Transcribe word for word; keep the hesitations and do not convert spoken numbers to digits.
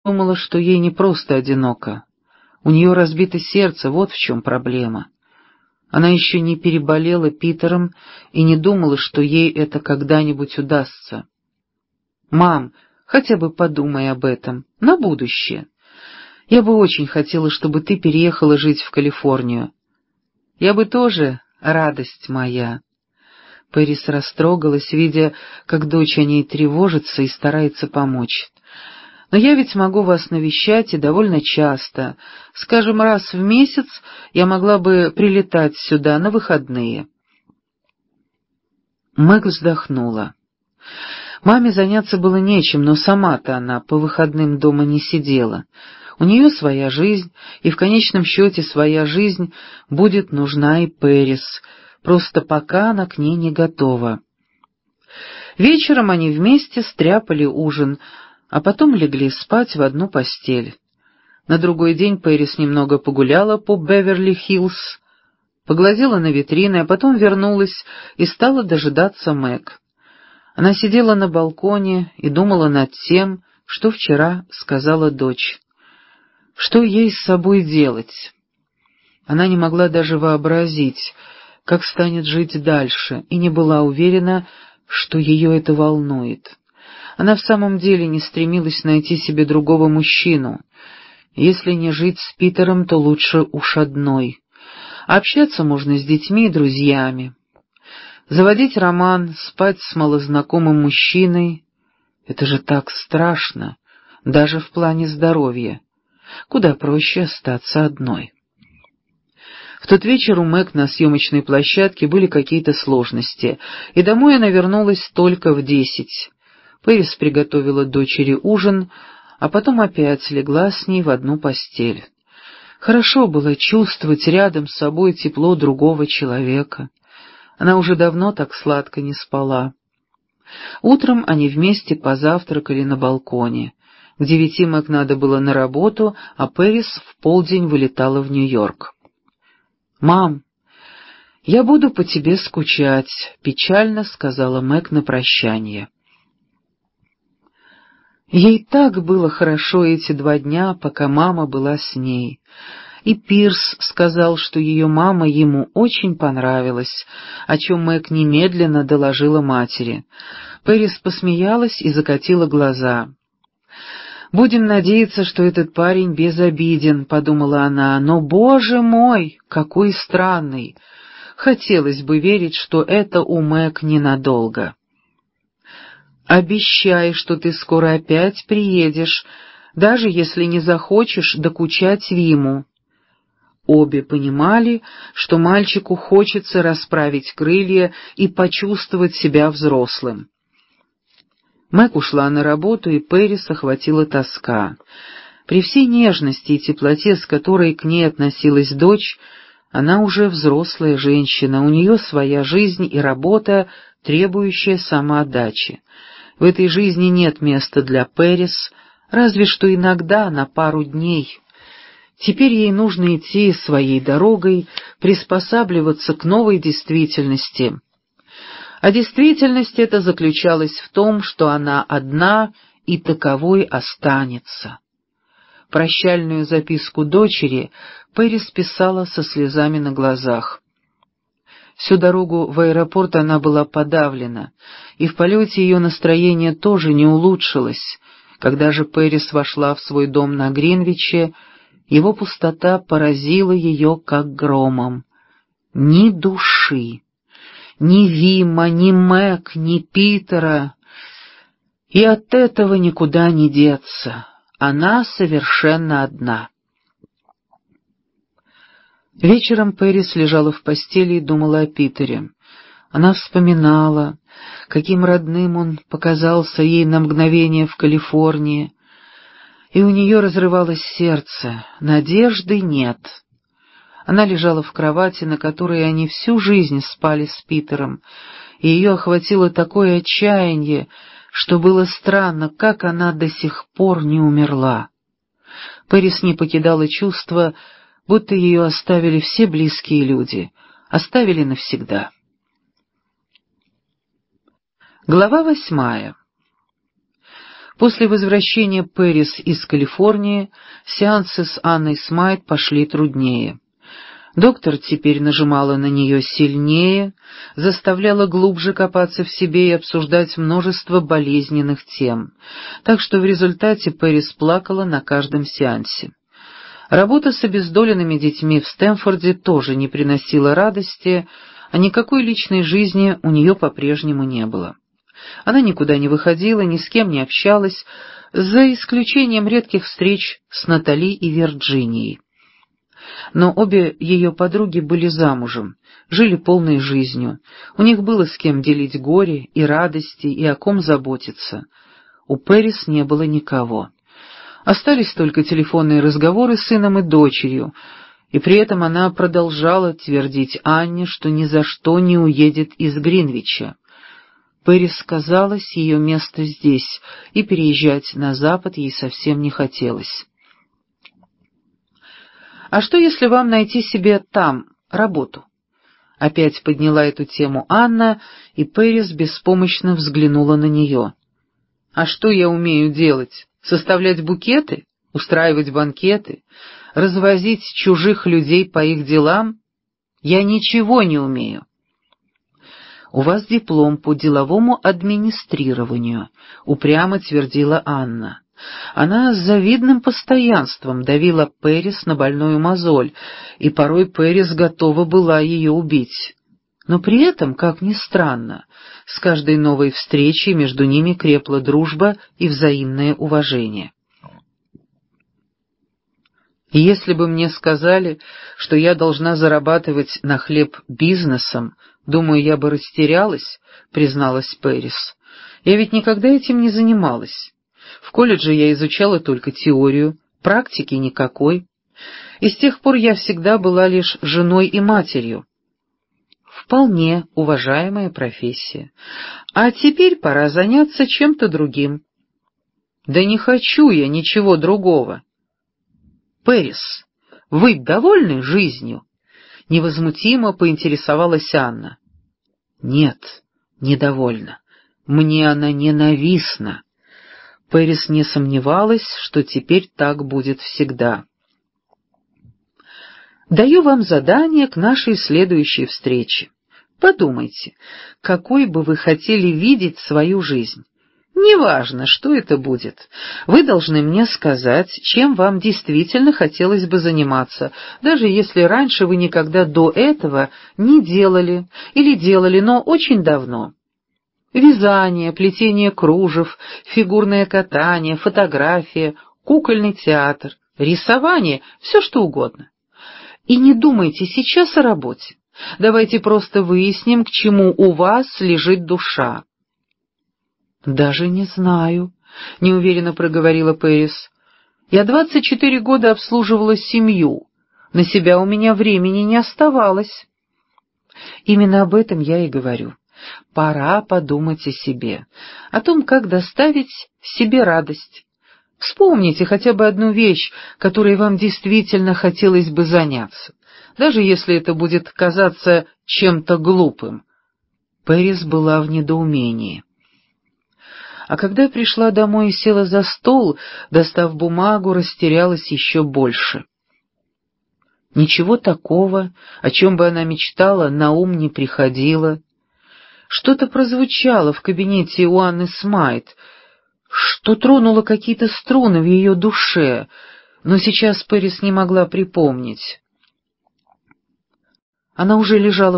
думала, что ей не просто одиноко. У нее разбито сердце, вот в чем проблема. Она еще не переболела Питером и не думала, что ей это когда-нибудь удастся. «Мам, хотя бы подумай об этом, на будущее. Я бы очень хотела, чтобы ты переехала жить в Калифорнию. Я бы тоже, радость моя». Пэрис растрогалась, видя, как дочь о ней тревожится и старается помочь. «Но я ведь могу вас навещать и довольно часто. Скажем, раз в месяц я могла бы прилетать сюда на выходные». Мэг вздохнула. Маме заняться было нечем, но сама-то она по выходным дома не сидела. У нее своя жизнь, и в конечном счете своя жизнь будет нужна и Пэрис, просто пока она к ней не готова. Вечером они вместе стряпали ужин, а потом легли спать в одну постель. На другой день Пэрис немного погуляла по Беверли-Хиллз, поглазела на витрины, а потом вернулась и стала дожидаться Мэг. Она сидела на балконе и думала над тем, что вчера сказала дочь. Что ей с собой делать? Она не могла даже вообразить, как станет жить дальше, и не была уверена, что ее это волнует. Она в самом деле не стремилась найти себе другого мужчину. Если не жить с Питером, то лучше уж одной. Общаться можно с детьми и друзьями. Заводить роман, спать с малознакомым мужчиной — это же так страшно, даже в плане здоровья. Куда проще остаться одной. В тот вечер у Мэг на съемочной площадке были какие-то сложности, и домой она вернулась только в десять. Пэрис приготовила дочери ужин, а потом опять легла с ней в одну постель. Хорошо было чувствовать рядом с собой тепло другого человека. Она уже давно так сладко не спала. Утром они вместе позавтракали на балконе. К девяти Мэг надо было на работу, а Пэрис в полдень вылетала в Нью-Йорк. «Мам, я буду по тебе скучать», — печально сказала Мэг на прощание. Ей так было хорошо эти два дня, пока мама была с ней. И Пирс сказал, что ее мама ему очень понравилась, о чем Мэг немедленно доложила матери. Пэрис посмеялась и закатила глаза. «Будем надеяться, что этот парень безобиден», — подумала она, — «но, боже мой, какой странный! Хотелось бы верить, что это у Мэг ненадолго». «Обещай, что ты скоро опять приедешь, даже если не захочешь докучать Виму». Обе понимали, что мальчику хочется расправить крылья и почувствовать себя взрослым. Мэг ушла на работу, и Пэрис охватила тоска. При всей нежности и теплоте, с которой к ней относилась дочь, она уже взрослая женщина, у нее своя жизнь и работа, требующая самоотдачи. В этой жизни нет места для Пэрис, разве что иногда на пару дней. Теперь ей нужно идти своей дорогой, приспосабливаться к новой действительности. А действительность эта заключалась в том, что она одна и таковой останется. Прощальную записку дочери Пэрис писала со слезами на глазах. Всю дорогу в аэропорт она была подавлена, и в полете ее настроение тоже не улучшилось. Когда же Пэрис вошла в свой дом на Гринвиче, его пустота поразила ее как громом. Ни души, ни Вима, ни Мэг, ни Питера. И от этого никуда не деться. Она совершенно одна. Вечером Пэрис лежала в постели и думала о Питере. Она вспоминала, каким родным он показался ей на мгновение в Калифорнии, и у нее разрывалось сердце. Надежды нет. Она лежала в кровати, на которой они всю жизнь спали с Питером, и ее охватило такое отчаяние, что было странно, как она до сих пор не умерла. Пэрис не покидало чувство, будто ее оставили все близкие люди, оставили навсегда. Глава восьмая. После возвращения Пэрис из Калифорнии сеансы с Анной Смайт пошли труднее. Доктор теперь нажимала на нее сильнее, заставляла глубже копаться в себе и обсуждать множество болезненных тем, так что в результате Пэрис плакала на каждом сеансе. Работа с обездоленными детьми в Стэнфорде тоже не приносила радости, а никакой личной жизни у нее по-прежнему не было. Она никуда не выходила, ни с кем не общалась, за исключением редких встреч с Натали и Вирджинией. Но обе ее подруги были замужем, жили полной жизнью, у них было с кем делить горе и радости и о ком заботиться. У Пэрис не было никого. Остались только телефонные разговоры с сыном и дочерью, и при этом она продолжала твердить Анне, что ни за что не уедет из Гринвича. Пэрис казалось, ее место здесь, и переезжать на запад ей совсем не хотелось. «А что, если вам найти себе там работу?» Опять подняла эту тему Анна, и Пэрис беспомощно взглянула на нее. «А что я умею делать? Составлять букеты? Устраивать банкеты? Развозить чужих людей по их делам? Я ничего не умею». «У вас диплом по деловому администрированию», — упрямо твердила Анна. Она с завидным постоянством давила Пэрис на больную мозоль, и порой Пэрис готова была ее убить. Но при этом, как ни странно, с каждой новой встречей между ними крепла дружба и взаимное уважение. И если бы мне сказали, что я должна зарабатывать на хлеб бизнесом, думаю, я бы растерялась, призналась Пэрис. Я ведь никогда этим не занималась. В колледже я изучала только теорию, практики никакой. И с тех пор я всегда была лишь женой и матерью. Вполне уважаемая профессия. А теперь пора заняться чем-то другим. Да не хочу я ничего другого. Пэрис, вы довольны жизнью? Невозмутимо поинтересовалась Анна. Нет, недовольна. Мне она ненавистна. Пэрис не сомневалась, что теперь так будет всегда. Даю вам задание к нашей следующей встрече. Подумайте, какой бы вы хотели видеть свою жизнь. Неважно, что это будет. Вы должны мне сказать, чем вам действительно хотелось бы заниматься, даже если раньше вы никогда до этого не делали или делали, но очень давно. Вязание, плетение кружев, фигурное катание, фотография, кукольный театр, рисование, все что угодно. И не думайте сейчас о работе. Давайте просто выясним, к чему у вас лежит душа. «Даже не знаю», — неуверенно проговорила Пэрис. «Я двадцать четыре года обслуживала семью. На себя у меня времени не оставалось». «Именно об этом я и говорю. Пора подумать о себе, о том, как доставить себе радость. Вспомните хотя бы одну вещь, которой вам действительно хотелось бы заняться, даже если это будет казаться чем-то глупым». Пэрис была в недоумении. А когда пришла домой и села за стол, достав бумагу, растерялась еще больше. Ничего такого, о чем бы она мечтала, на ум не приходило. Что-то прозвучало в кабинете у Анны Смайт, что тронуло какие-то струны в ее душе, но сейчас Пэрис не могла припомнить. Она уже лежала